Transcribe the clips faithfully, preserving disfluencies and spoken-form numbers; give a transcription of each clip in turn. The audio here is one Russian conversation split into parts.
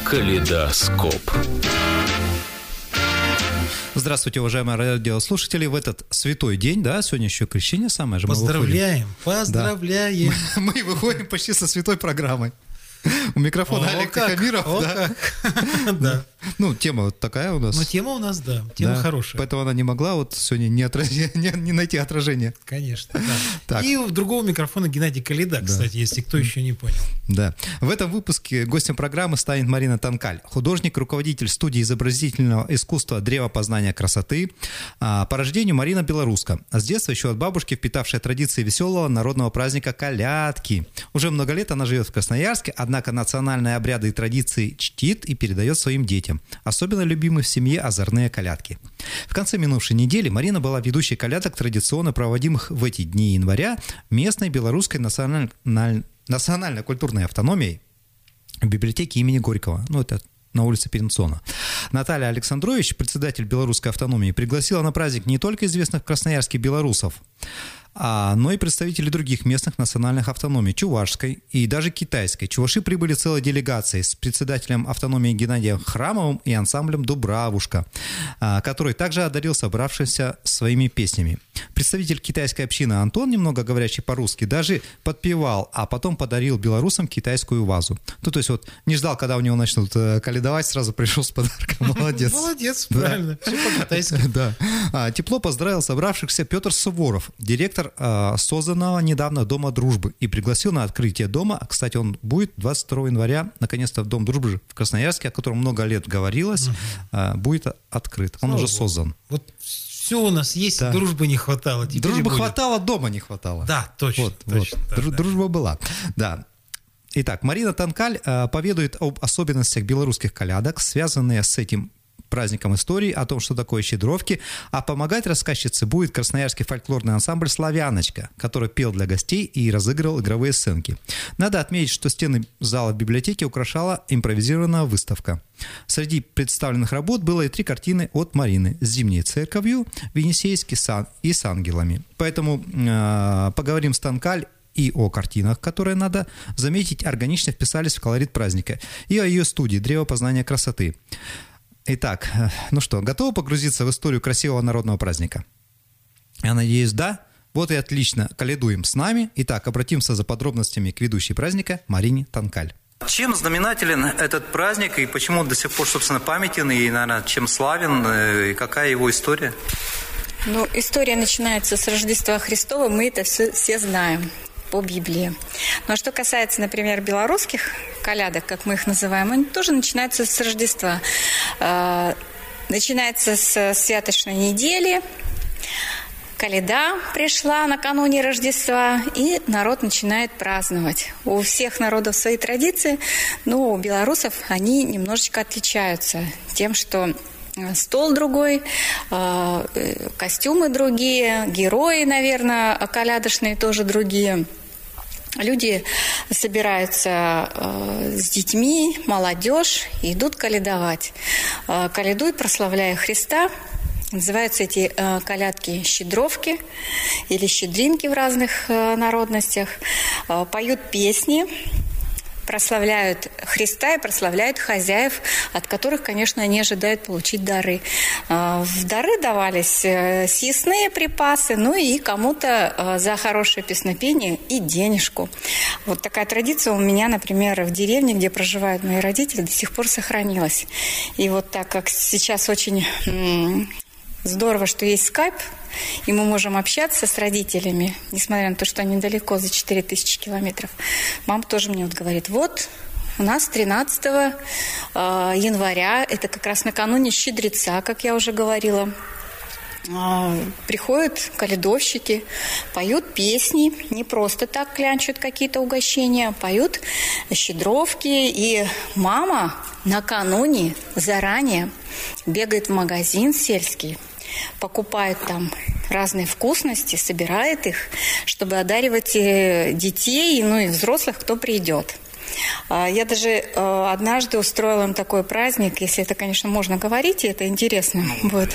Калейдоскоп. Здравствуйте, уважаемые радиослушатели. В этот святой день, да, сегодня еще крещение самое же. Поздравляем, поздравляем. Да. Мы, мы выходим почти со святой программой. У микрофона Олег Тихомиров. Да. Да. Ну, тема вот такая у нас. Ну, тема у нас, да, тема да. хорошая. Поэтому она не могла вот сегодня не, отраз... не, не найти отражения. Конечно, да. И у другого микрофона Геннадий Калейда, да. Кстати, если кто еще не понял. Да. В этом выпуске гостем программы станет Марина Танкаль, художник, руководитель студии изобразительного искусства «Древо познания красоты». По рождению Марина белоруска. С детства еще от бабушки впитавшая традиции веселого народного праздника колядки. Уже много лет она живет в Красноярске, однако национальные обряды и традиции чтит и передает своим детям. Особенно любимы в семье озорные колядки. В конце минувшей недели Марина была ведущей колядок, традиционно проводимых в эти дни января местной белорусской националь... национально-культурной автономией в библиотеке имени Горького. Ну, это на улице Перенсона. Наталья Александрович, председатель белорусской автономии, пригласила на праздник не только известных в Красноярске белорусов, а, но и представителей других местных национальных автономий, чувашской и даже китайской. Чуваши прибыли целой делегацией с председателем автономии Геннадием Храмовым и ансамблем «Дубравушка», а, который также одарил собравшихся своими песнями. Представитель китайской общины Антон, немного говорящий по-русски, даже подпевал, а потом подарил белорусам китайскую вазу. Ну, то есть вот не ждал, когда у него начнут калядовать, сразу пришел с подарком. Молодец. Молодец, правильно. Все по-китайски. Да. Тепло поздравил собравшихся Петр Суворов, директор созданного недавно Дома дружбы, и пригласил на открытие дома. Кстати, он будет двадцать второго января, наконец-то Дом дружбы в Красноярске, о котором много лет говорилось, угу. будет открыт. Он Слава уже Богу. Создан. Вот все у нас есть, да. Дружбы не хватало. Теперь дружбы будет. Хватало, дома не хватало. Да, точно. Вот, точно вот. Да, Дру- да. Дружба была. Да. Итак, Марина Танкаль э, поведает об особенностях белорусских колядок, связанные с этим праздником истории, о том, что такое щедровки, а помогать рассказчице будет красноярский фольклорный ансамбль «Славяночка», который пел для гостей и разыгрывал игровые сценки. Надо отметить, что стены зала библиотеки украшала импровизированная выставка. Среди представленных работ было и три картины от Марины с «Зимней церковью», «Венесейский сан» и с ангелами. Поэтому э, поговорим с Танкаль и о картинах, которые, надо заметить, органично вписались в колорит праздника, и о ее студии «Древо познания красоты». Итак, ну что, готовы погрузиться в историю красивого народного праздника? Я надеюсь, да. Вот и отлично. Колядуем с нами. Итак, обратимся за подробностями к ведущей праздника Марине Танкаль. Чем знаменателен этот праздник и почему он до сих пор, собственно, памятен и, наверное, чем славен и какая его история? Ну, история начинается с Рождества Христова, мы это все, все знаем по Библии. Но что касается, например, белорусских колядок, как мы их называем, они тоже начинаются с Рождества. Начинается с святочной недели. Коляда пришла накануне Рождества, и народ начинает праздновать. У всех народов свои традиции, но у белорусов они немножечко отличаются тем, что стол другой, костюмы другие, герои, наверное, колядочные тоже другие. Люди собираются с детьми, молодежь, и идут колядовать. Колядуют, прославляя Христа. Называются эти колядки щедровки или щедринки в разных народностях. Поют песни, прославляют Христа и прославляют хозяев, от которых, конечно, они ожидают получить дары. В дары давались съестные припасы, ну и кому-то за хорошее песнопение и денежку. Вот такая традиция у меня, например, в деревне, где проживают мои родители, до сих пор сохранилась. И вот так как сейчас очень здорово, что есть скайп, и мы можем общаться с родителями, несмотря на то, что они далеко, за четыре тысячи километров. Мама тоже мне вот говорит, вот у нас тринадцатого января, это как раз накануне Щедреца, как я уже говорила, приходят колядовщики, поют песни, не просто так клянчат какие-то угощения, поют щедровки, и мама накануне заранее бегает в магазин сельский, покупает там разные вкусности, собирает их, чтобы одаривать детей, ну и взрослых, кто придет. Я даже однажды устроила им такой праздник, если это, конечно, можно говорить, и это интересно будет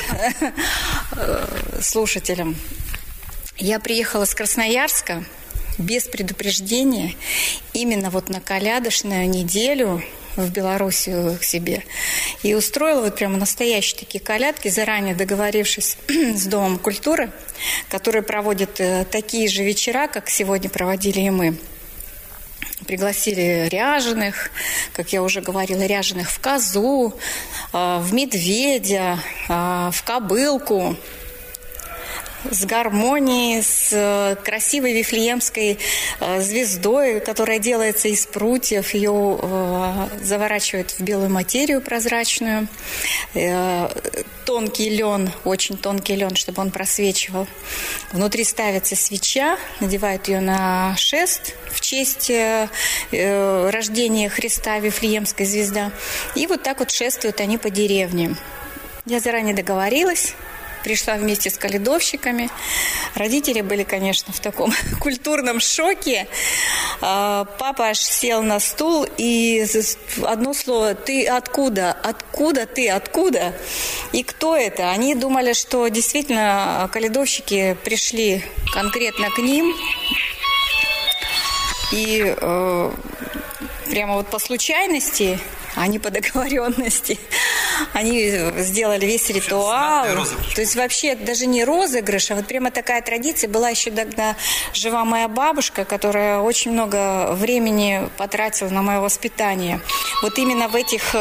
слушателям. Я приехала с Красноярска без предупреждения именно вот на колядочную неделю в Белоруссию к себе. И устроила вот прямо настоящие такие колядки, заранее договорившись с Домом культуры, который проводит такие же вечера, как сегодня проводили и мы. Пригласили ряженых, как я уже говорила, ряженых в козу, в медведя, в кобылку, с гармонией, с красивой вифлеемской звездой, которая делается из прутьев. Ее заворачивают в белую материю прозрачную. Тонкий лен, очень тонкий лен, чтобы он просвечивал. Внутри ставится свеча, надевают ее на шест в честь рождения Христа, вифлеемская звезда. И вот так вот шествуют они по деревне. Я заранее договорилась. Пришла вместе с колядовщиками. Родители были, конечно, в таком культурном шоке. Папа аж сел на стул и одно слово: «Ты откуда? Откуда ты? Откуда?» И кто это? Они думали, что действительно колядовщики пришли конкретно к ним. И э, прямо вот по случайности, а не по договоренности, они сделали весь ритуал. То есть вообще это даже не розыгрыш, а вот прямо такая традиция. Была еще тогда жива моя бабушка, которая очень много времени потратила на мое воспитание. Вот именно в этих...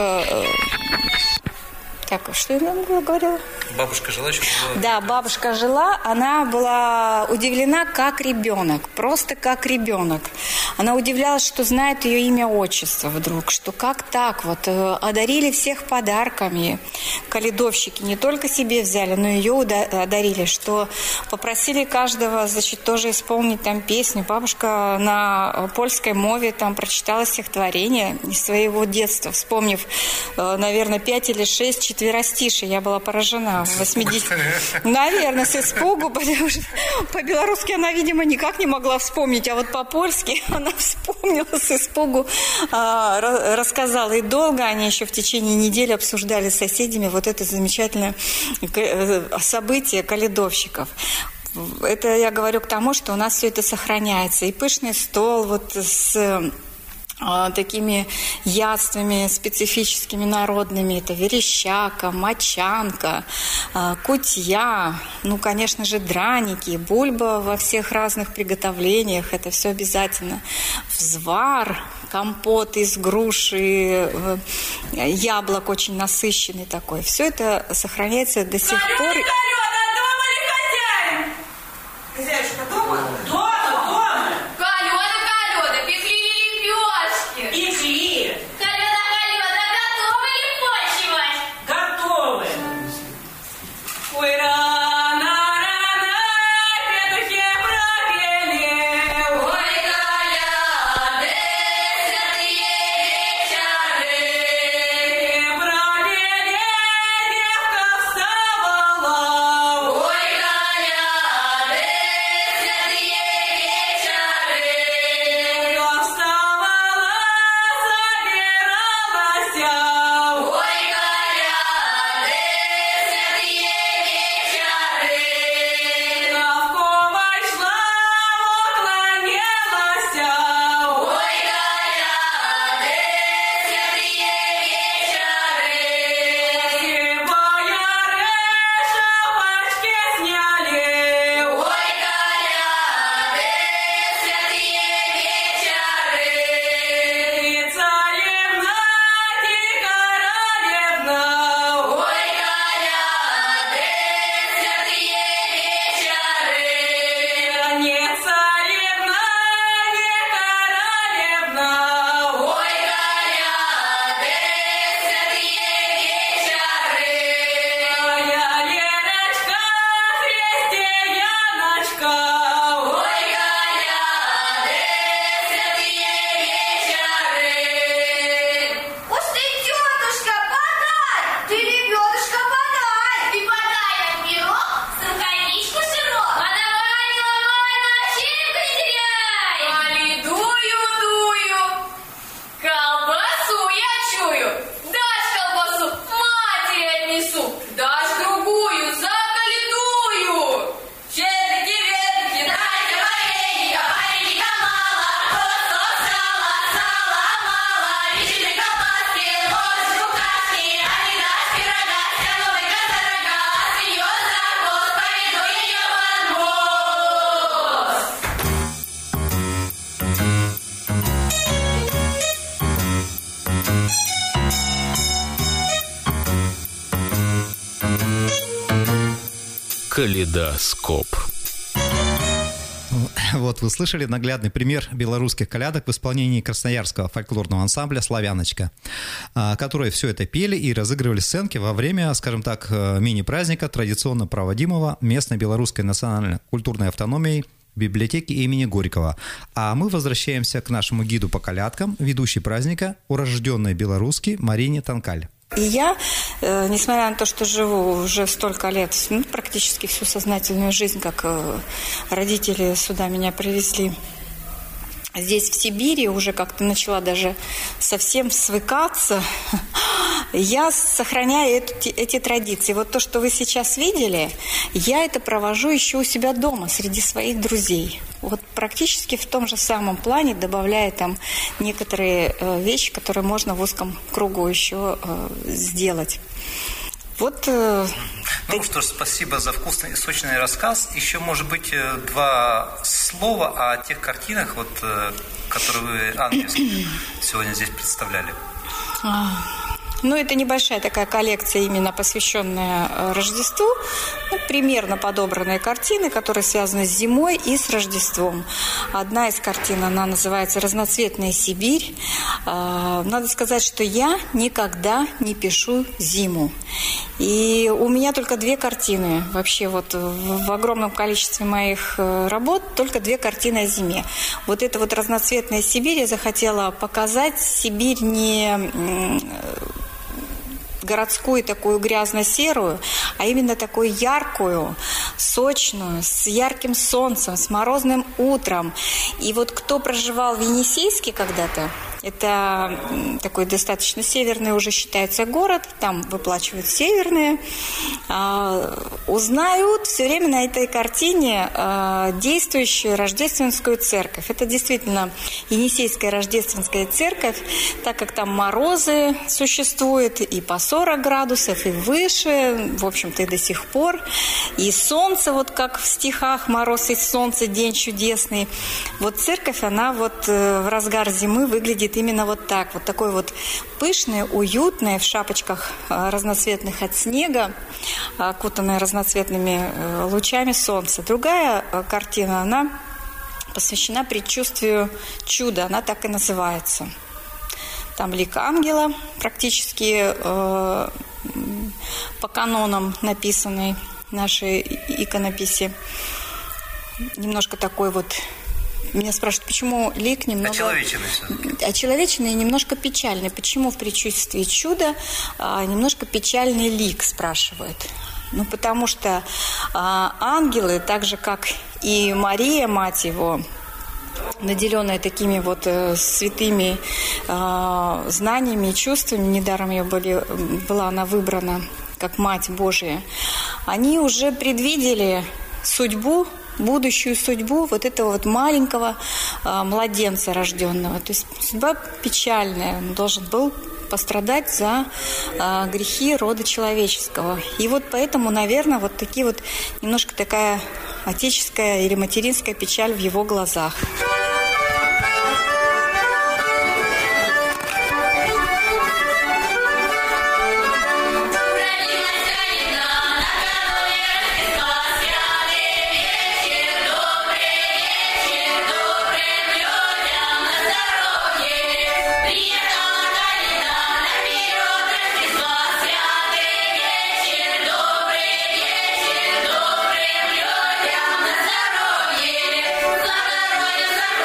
Так, что я говорила? Бабушка жила еще? Да, бабушка жила, она была удивлена как ребенок, просто как ребенок. Она удивлялась, что знает ее имя, отчество вдруг, что как так вот, одарили всех подарками. Колядовщики не только себе взяли, но и ее одарили, что попросили каждого, значит, тоже исполнить там песню. Бабушка на польской мове там прочитала стихотворение из своего детства, вспомнив, наверное, пять или шесть четверостишей. Я была поражена. В восьмидесятых. Наверное, с испугу, потому что по-белорусски она, видимо, никак не могла вспомнить, а вот по-польски она вспомнила с испугу, а, рассказала. И долго они еще в течение недели обсуждали с соседями вот это замечательное событие колядовщиков. Это я говорю к тому, что у нас все это сохраняется. И пышный стол вот с... такими яствами специфическими народными. Это верещака, мочанка, кутья, ну, конечно же, драники, бульба во всех разных приготовлениях. Это все обязательно. Взвар, компот из груши, яблок очень насыщенный такой. Все это сохраняется до сих пор. Хозяюшка дома? Дома! Вставала Калейдоскоп. Вот, вы слышали наглядный пример белорусских колядок в исполнении красноярского фольклорного ансамбля «Славяночка», которые все это пели и разыгрывали сценки во время, скажем так, мини-праздника, традиционно проводимого местной белорусской национально-культурной автономией библиотеки имени Горького. А мы возвращаемся к нашему гиду по колядкам, ведущей праздника, урожденной белорусски Марине Танкаль. И я, э, несмотря на то, что живу уже столько лет, ну, практически всю сознательную жизнь, как э, родители сюда меня привезли, здесь, в Сибири, уже как-то начала даже совсем свыкаться, я сохраняю эти, эти традиции. Вот то, что вы сейчас видели, я это провожу еще у себя дома, среди своих друзей. Вот практически в том же самом плане, добавляя там некоторые э, вещи, которые можно в узком кругу еще э, сделать. Вот, э, ну так... что ж, спасибо за вкусный и сочный рассказ. Еще, может быть, два слова о тех картинах, вот, которые вы, ангельские, сегодня здесь представляли. Ну, это небольшая такая коллекция, именно посвященная Рождеству. Ну, примерно подобранные картины, которые связаны с зимой и с Рождеством. Одна из картин, она называется «Разноцветная Сибирь». Надо сказать, что я никогда не пишу зиму. И у меня только две картины. Вообще вот в огромном количестве моих работ только две картины о зиме. Вот эта вот «Разноцветная Сибирь» я захотела показать. Сибирь не... городскую, такую грязно-серую, а именно такую яркую, сочную, с ярким солнцем, с морозным утром. И вот кто проживал в Енисейске когда-то, это такой достаточно северный уже считается город, там выплачивают северные, узнают все время на этой картине действующую рождественскую церковь. Это действительно Енисейская рождественская церковь, так как там морозы существуют и по сорок градусов, и выше, в общем-то, и до сих пор. И солнце, вот как в стихах «Мороз и солнце, день чудесный». Вот церковь, она вот в разгар зимы выглядит именно вот так. Вот такой вот пышный, уютный, в шапочках разноцветных от снега, окутанная разноцветными лучами солнца. Другая картина, она посвящена предчувствию чуда. Она так и называется. Там лик ангела, практически э, по канонам написанной нашей иконописи. Немножко такой вот... Меня спрашивают, почему лик немного... Очеловеченный. Очеловеченный и немножко печальный. Почему в предчувствии чуда а, немножко печальный лик, спрашивают. Ну, потому что а, ангелы, так же, как и Мария, мать его, наделенная такими вот э, святыми э, знаниями и чувствами, недаром ее были, была она выбрана как Мать Божия, они уже предвидели судьбу, будущую судьбу вот этого вот маленького э, младенца рожденного. То есть судьба печальная, он должен был пострадать за э, грехи рода человеческого. И вот поэтому, наверное, вот такие вот немножко такая отеческая или материнская печаль в его глазах. Здоровье,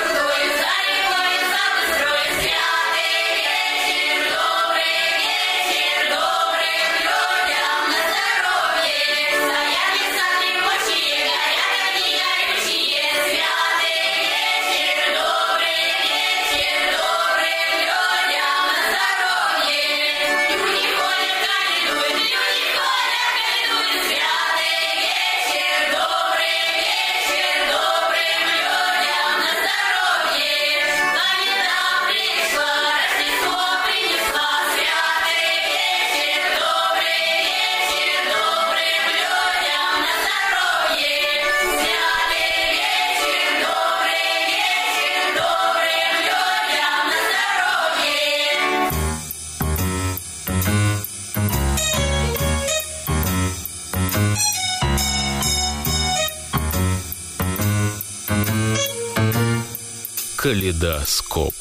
Калейдоскоп.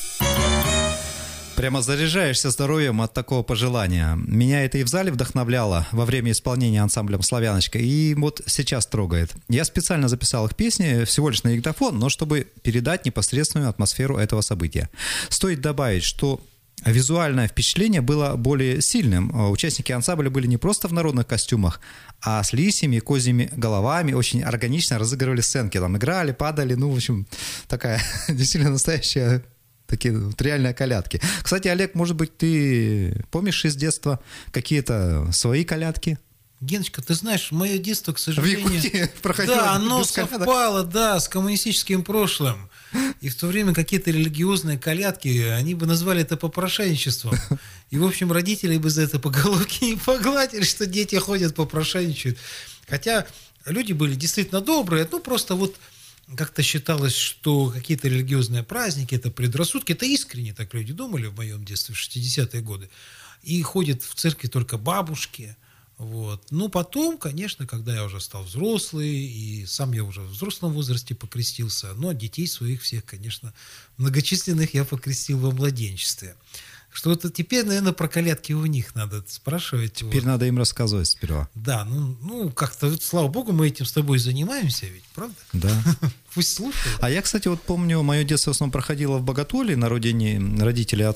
Прямо заряжаешься здоровьем от такого пожелания. Меня это и в зале вдохновляло во время исполнения ансамблем «Славяночка», и вот сейчас трогает. Я специально записал их песни всего лишь на диктофон, но чтобы передать непосредственную атмосферу этого события. Стоит добавить, что визуальное впечатление было более сильным. Участники ансамбля были не просто в народных костюмах, а с лисьими и козьими головами, очень органично разыгрывали сценки. Там играли, падали, ну, в общем, такая действительно настоящая... Такие вот реальные колядки. Кстати, Олег, может быть, ты помнишь из детства какие-то свои колядки? Геночка, ты знаешь, мое детство, к сожалению... В Якутии проходило Да, оно без колядок. совпало, да, с коммунистическим прошлым. И в то время какие-то религиозные колядки, они бы назвали это попрошайничеством. И, в общем, родители бы за это по головке не погладили, что дети ходят попрошайничают. Хотя люди были действительно добрые, ну, просто вот... Как-то считалось, что какие-то религиозные праздники, это предрассудки, это искренне так люди думали в моем детстве, в шестидесятые годы. И ходят в церкви только бабушки. Вот. Ну, потом, конечно, когда я уже стал взрослый, и сам я уже в взрослом возрасте покрестился, но детей своих всех, конечно, многочисленных я покрестил во младенчестве. Что-то теперь, наверное, про колядки у них надо спрашивать. Теперь вот. Надо им рассказывать сперва. Да, ну, ну как-то, слава богу, мы этим с тобой занимаемся ведь, правда? Да. Пусть слушают. А я, кстати, вот помню, мое детство в основном проходило в Боготоле, на родине родителей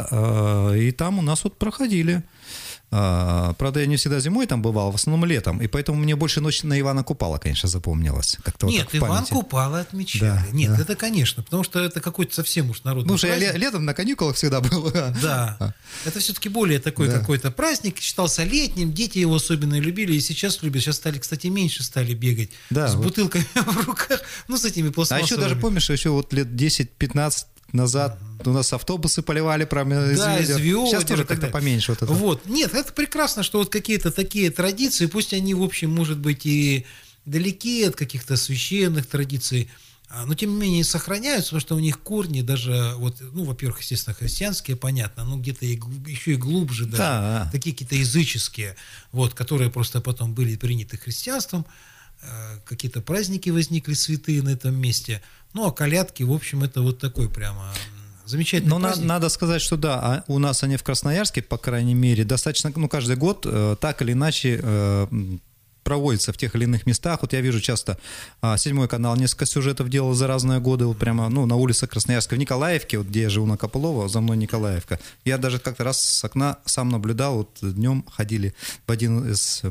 отца, и там у нас вот проходили. Правда, я не всегда зимой там бывал, в основном летом, и поэтому мне больше «Ночь на Ивана Купала», конечно, запомнилась. Как-то Нет, вот Иван Купала отмечали. Да, Нет, да. Это, конечно, потому что это какой-то совсем уж народный праздник. Потому что я летом на каникулах всегда был. Да, это все-таки более такой да. какой-то праздник, считался летним, дети его особенно любили, и сейчас любят. Сейчас стали, кстати, меньше стали бегать да, с вот. бутылками в руках, ну, с этими пластмассовыми. А еще даже помнишь, еще вот лет десять-пятнадцать назад у нас автобусы поливали прямо из да, ведер. Ведер, Сейчас тоже как-то поменьше вот это. Вот. Нет, это прекрасно, что вот какие-то такие традиции, пусть они, в общем, может быть, и далеки от каких-то священных традиций, но, тем не менее, сохраняются, потому что у них корни даже, вот, ну, во-первых, естественно, христианские, понятно, но где-то и, еще и глубже, даже, да. такие какие-то языческие, вот, которые просто потом были приняты христианством, какие-то праздники возникли святые на этом месте. Ну, а колядки, в общем, это вот такой прямо замечательный Но праздник. На, надо сказать, что да, у нас они в Красноярске, по крайней мере, достаточно, ну, каждый год э, так или иначе э, проводится в тех или иных местах. Вот я вижу часто а, седьмой канал несколько сюжетов делал за разные годы, вот прямо, ну, на улице Красноярска, в Николаевке, вот где я живу на Копылова, за мной Николаевка. Я даже как-то раз с окна сам наблюдал, вот днем ходили в один из,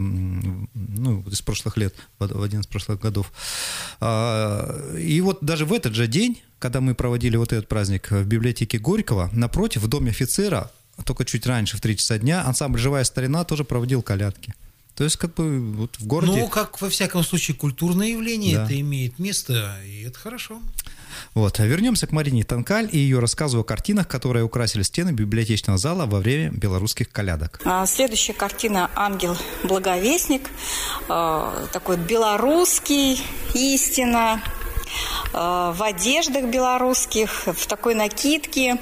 ну, из прошлых лет, в один из прошлых годов. А, и вот даже в этот же день, когда мы проводили вот этот праздник в библиотеке Горького, напротив, в доме офицера, только чуть раньше, в три часа дня, ансамбль «Живая старина» тоже проводил колядки. То есть, как бы, вот в городе... Ну, как, во всяком случае, культурное явление, да. это имеет место, и это хорошо. Вот, вернемся к Марине Танкаль и ее рассказу о картинах, которые украсили стены библиотечного зала во время белорусских колядок. Следующая картина «Ангел-благовестник», такой белорусский, истинно, в одеждах белорусских, в такой накидке.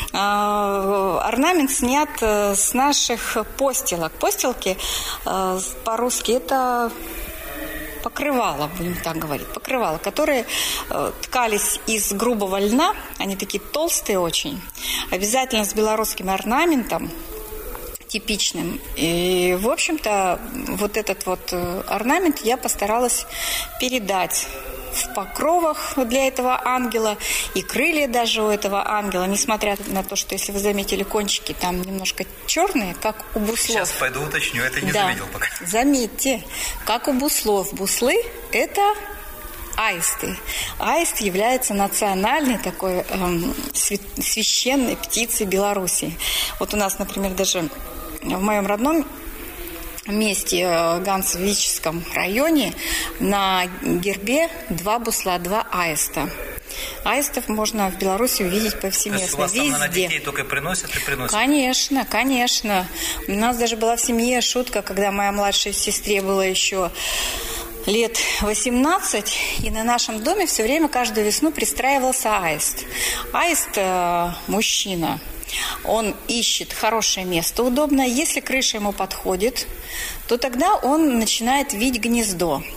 Орнамент снят с наших постелок. Постелки по-русски это покрывало, будем так говорить, покрывало, которые ткались из грубого льна, они такие толстые очень, обязательно с белорусским орнаментом, типичным. И, в общем-то, вот этот вот орнамент я постаралась передать в покровах для этого ангела, и крылья даже у этого ангела, несмотря на то, что, если вы заметили, кончики там немножко черные, как у буслов. Сейчас пойду уточню, это не да. заметил пока. Заметьте, как у буслов. Буслы – это аисты. Аист является национальной такой эм, священной птицей Беларуси. Вот у нас, например, даже в моем родном месте, в Ганцевическом районе, на гербе два бусла, два аиста. Аистов можно в Беларуси увидеть повсеместно. То есть у вас везде. Там на детей только приносят и приносят? Конечно, конечно. У нас даже была в семье шутка, когда моя младшей сестре было еще лет восемнадцать, и на нашем доме все время каждую весну пристраивался аист. Аист э, мужчина. Он ищет хорошее место удобное. Если крыша ему подходит, то тогда он начинает вить гнездо.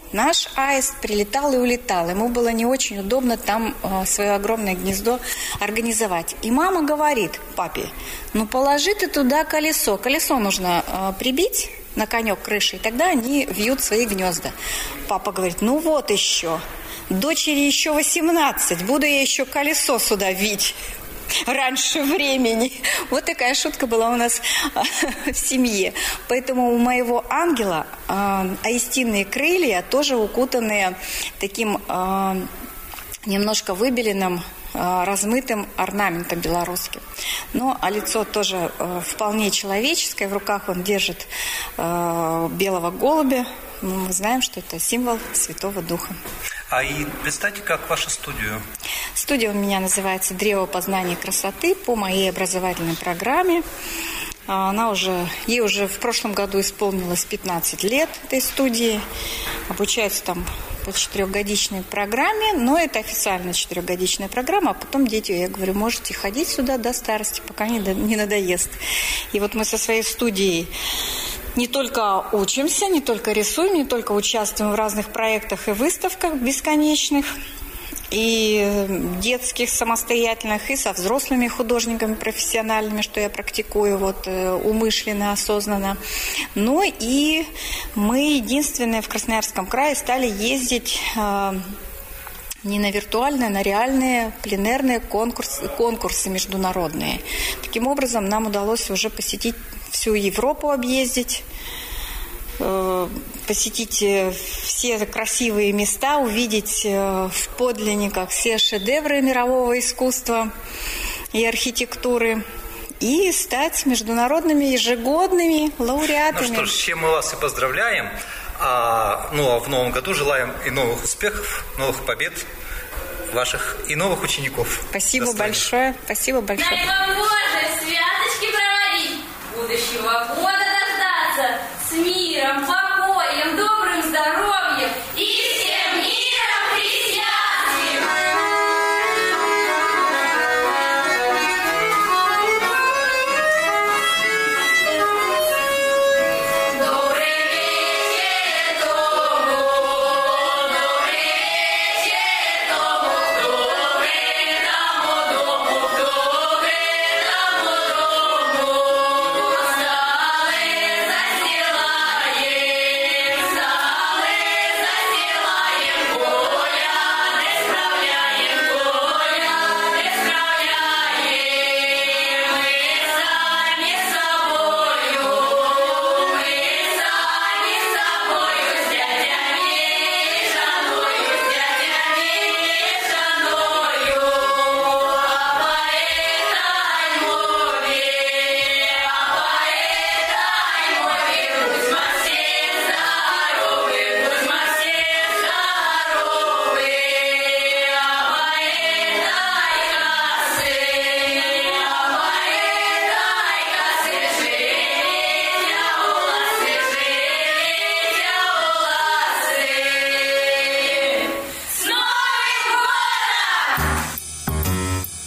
наш аист прилетал и улетал. Ему было не очень удобно там э, свое огромное гнездо организовать. И мама говорит папе, ну положи ты туда колесо. Колесо нужно э, прибить на конек крыши, и тогда они вьют свои гнезда. Папа говорит, ну вот еще. Дочери еще восемнадцать, буду я еще колесо сюда вить раньше времени. Вот такая шутка была у нас в семье. Поэтому у моего ангела э, аистинные крылья тоже укутанные таким э, немножко выбеленным, э, размытым орнаментом белорусским. Ну, а лицо тоже э, вполне человеческое. В руках он держит э, белого голубя. Мы знаем, что это символ Святого Духа. А и представьте, как вашу студию? Студия у меня называется «Древо познания красоты» по моей образовательной программе. Она уже, ей уже в прошлом году исполнилось пятнадцать лет, этой студии. Обучаются там по четырехгодичной программе, но это официально четырехгодичная программа, а потом дети, я говорю, можете ходить сюда до старости, пока не, не надоест. И вот мы со своей студией не только учимся, не только рисуем, не только участвуем в разных проектах и выставках бесконечных, и детских самостоятельных, и со взрослыми художниками профессиональными, что я практикую вот умышленно, осознанно. Но и мы единственные в Красноярском крае стали ездить э, не на виртуальные, а на реальные пленэрные конкурсы, конкурсы международные. Таким образом, нам удалось уже посетить всю Европу, объездить, посетить все красивые места, увидеть в подлинниках все шедевры мирового искусства и архитектуры и стать международными ежегодными лауреатами. Ну что ж, с чем мы вас и поздравляем. А, ну а в новом году желаем и новых успехов, новых побед ваших и новых учеников. Спасибо большое. Спасибо большое. Дай вам Боже святочки проводить, будущего года дождаться, с миром, покоем, добрым здоровьем и всем миром христианским. Добрый вечер дому, добрый вечер дому, добрый дому, дому, добрый дому, дому. Столы застилаем, столы застилаем, гуляны справляем, гуляны справляем. Мы сами собою, мы сами собою, с дядями и женою, с дядями и женою. А по этой мове, а по этой мове, будь мы все здоровы, будь мы все здоровы. А по этой косы, а по этой косы, живите уласы, живите уласы. С Новым годом!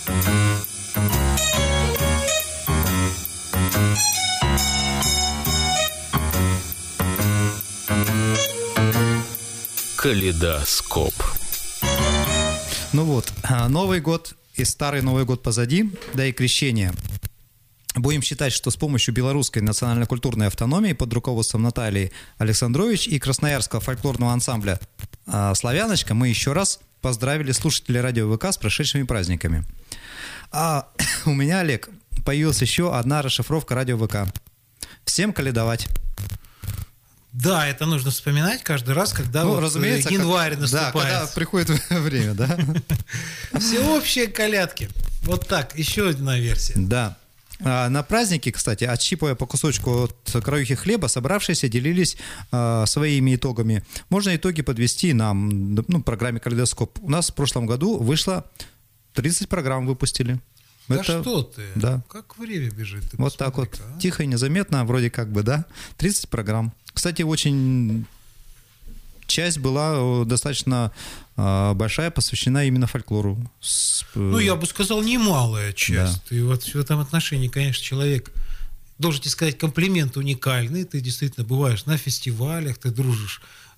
Калейдоскоп. Ну вот, а, Новый год и старый Новый год позади, да и крещение. Будем считать, что с помощью белорусской национально-культурной автономии под руководством Натальи Александрович и красноярского фольклорного ансамбля а, «Славяночка» мы еще раз поздравили слушателей радио ВК с прошедшими праздниками. А у меня, Олег, появилась еще одна расшифровка радио ВК. Всем калейдовать. Да, это нужно вспоминать каждый раз, когда Ну, вот разумеется, январь как- наступает. Да, когда приходит время, да? Всеобщие колядки. Вот так, еще одна версия. Да. А, На празднике, кстати, отщипывая по кусочку от краюхи хлеба, собравшиеся делились а, своими итогами. Можно итоги подвести нам, ну, в программе «Калейдоскоп». У нас в прошлом году вышло тридцать программ выпустили. Да Это- что ты? Да. Как время бежит. Ты Вот так вот, посмотри-ка, а. тихо и незаметно, вроде как бы, да? тридцать программ. Кстати, очень часть была э, достаточно э, большая, посвящена именно фольклору. С, э, Ну, я бы сказал, немалая часть. И вот в этом отношении, конечно, человек, должен тебе сказать, комплимент уникальный. Ты действительно бываешь на фестивалях, ты дружишь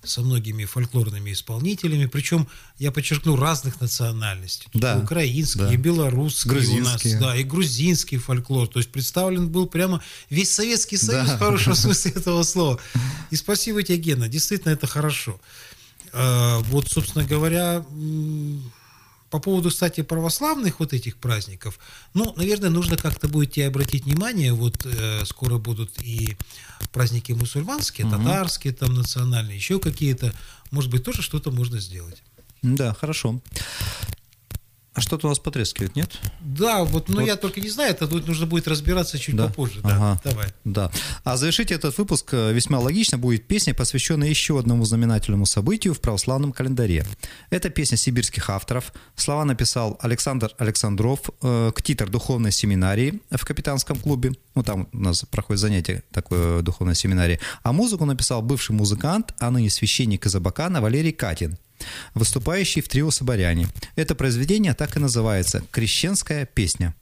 со многими фольклорными исполнителями, причем, я подчеркну, разных национальностей. Да, и украинский, да. и белорусский Грузинский. у нас, да, и грузинский фольклор. То есть представлен был прямо весь Советский Союз, Да. в хорошем смысле этого слова. И спасибо тебе, Гена, действительно это хорошо. А, вот, собственно говоря, м, по поводу, кстати, православных вот этих праздников, ну, наверное, нужно как-то будет тебе обратить внимание, вот э, скоро будут и праздники мусульманские, Мгм. татарские, там, национальные, еще какие-то, может быть, тоже что-то можно сделать. Да, хорошо. А что-то у нас потрескивает, нет? Да, вот, но Вот. я только не знаю, это тут нужно будет разбираться чуть Да? попозже. Да, Ага. давай. Да. А завершить этот выпуск э, весьма логично будет песня, посвященная еще одному знаменательному событию в православном календаре. Это песня сибирских авторов. Слова написал Александр Александров, э, ктитор духовной семинарии в Капитанском клубе. Ну, там у нас проходит занятие такой духовной семинарии. А музыку написал бывший музыкант, а ныне священник из Абакана Валерий Катин, выступающий в трио «Соборяне». Это произведение так и называется «Крещенская песня».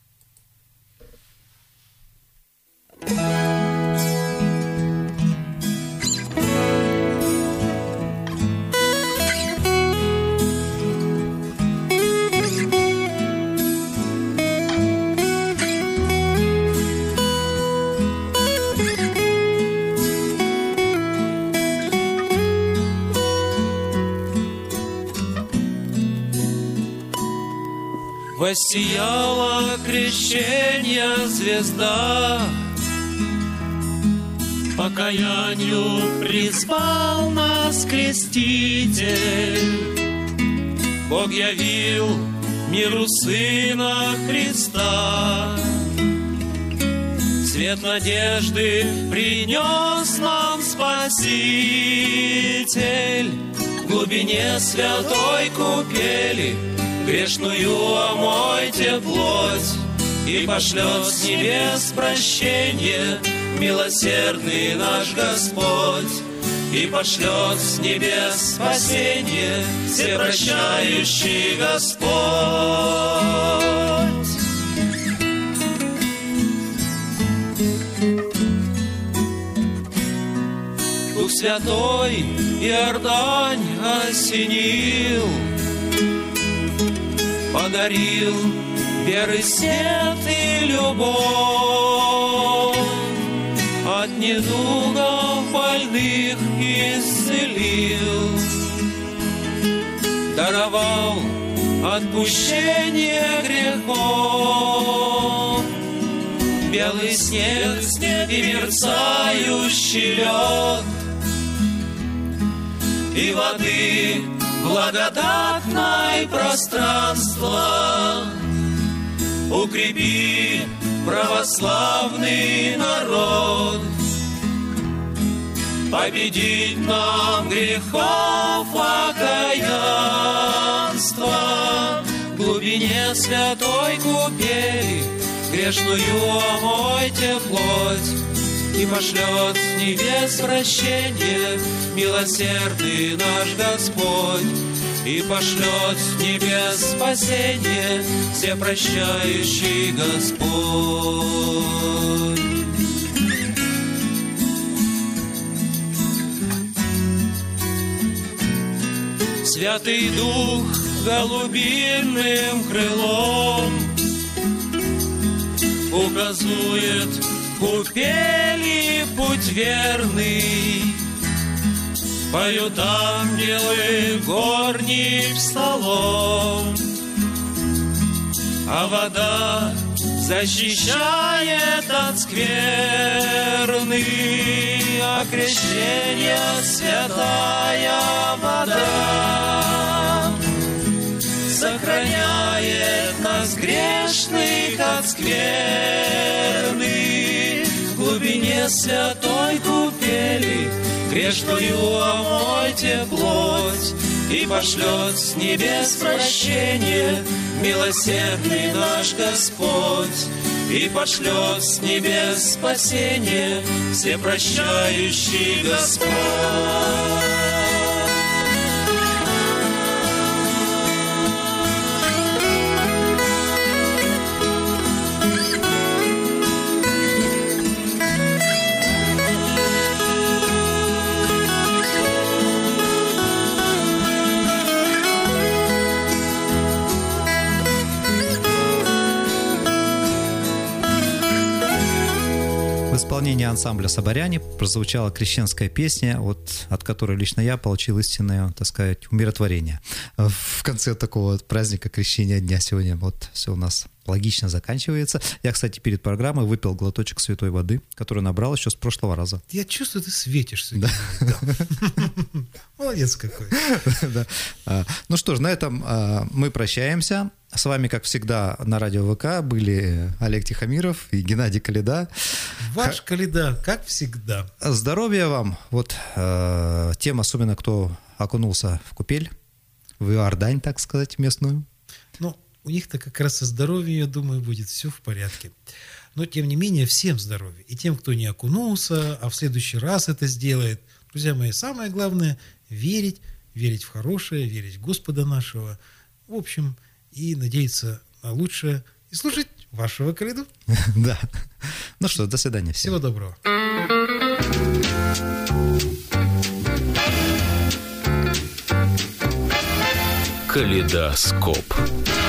Воссияла крещения звезда, покаянию призвал нас Креститель. Бог явил миру Сына Христа, свет надежды принес нам Спаситель. В глубине святой купели грешную омойте плоть, и пошлет с небес прощение милосердный наш Господь, и пошлет с небес спасение всепрощающий Господь. Дух Святой Иордань осенил, подарил веры свет и любовь, от недугов больных исцелил, даровал отпущение грехов, белый снег и мерцающий лед, и воды благодатное пространство. Укрепи православный народ, победить нам грехов окаянства. В глубине святой купели грешную омойте плоть, и пошлет с небес прощение милосердный наш Господь, и пошлет с небес спасение всепрощающий Господь. Святый Дух голубиным крылом указует купели путь верный, поют ангелы горний псалом, а вода защищает от скверны, а крещение святая вода сохраняет нас грешных от скверны. В глубине святой купели грешную омойте плоть, и пошлет с небес прощение милосердный наш Господь, и пошлет с небес спасение всепрощающий Господь. В исполнении ансамбля «Соборяне» прозвучала крещенская песня, вот, от которой лично я получил истинное, так сказать, умиротворение. В конце такого праздника крещения дня сегодня вот все у нас логично заканчивается. Я, кстати, перед программой выпил глоточек святой воды, которую набрал еще с прошлого раза. Я чувствую, ты светишься. Да. Молодец какой. Ну что ж, на этом мы прощаемся. С вами, как всегда, на радио ВК были Олег Тихомиров и Геннадий Коляда. Ваш Коляда, как всегда. Здоровья вам. Вот э, тем, особенно кто окунулся в купель, в Иордань, так сказать, местную. Ну, у них-то как раз со здоровьем, я думаю, будет все в порядке. Но, тем не менее, всем здоровья. И тем, кто не окунулся, а в следующий раз это сделает. Друзья мои, самое главное – верить, верить в хорошее, верить в Господа нашего. В общем, и надеяться на лучшее. И слушать вашего Коляду. Да. Ну что, до свидания. Всего доброго. Калейдоскоп.